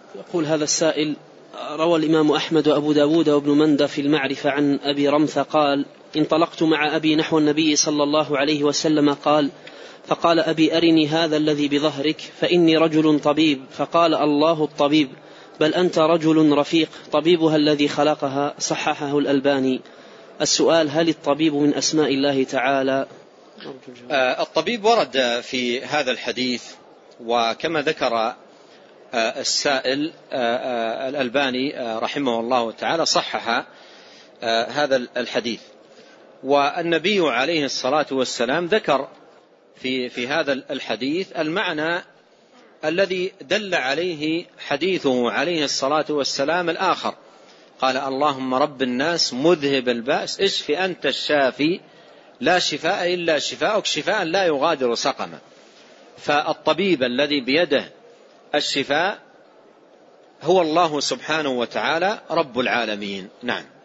يقول هذا السائل: روى الإمام أحمد وأبو داود وابن مندى في المعرفة عن أبي رمثة قال: انطلقت مع أبي نحو النبي صلى الله عليه وسلم قال: فقال أبي أرني هذا الذي بظهرك فإني رجل طبيب. فقال: الله الطبيب، بل أنت رجل رفيق، طبيبها الذي خلقها. صححه الألباني. السؤال: هل الطبيب من أسماء الله تعالى؟ الطبيب ورد في هذا الحديث، وكما ذكر السائل الألباني رحمه الله تعالى صحح هذا الحديث. والنبي عليه الصلاة والسلام ذكر في هذا الحديث المعنى الذي دل عليه حديثه عليه الصلاة والسلام الآخر. قال: اللهم رب الناس مذهب البأس اشف أنت الشافي لا شفاء إلا شفاءك شفاء لا يغادر سقما. فالطبيب الذي بيده الشفاء هو الله سبحانه وتعالى رب العالمين. نعم.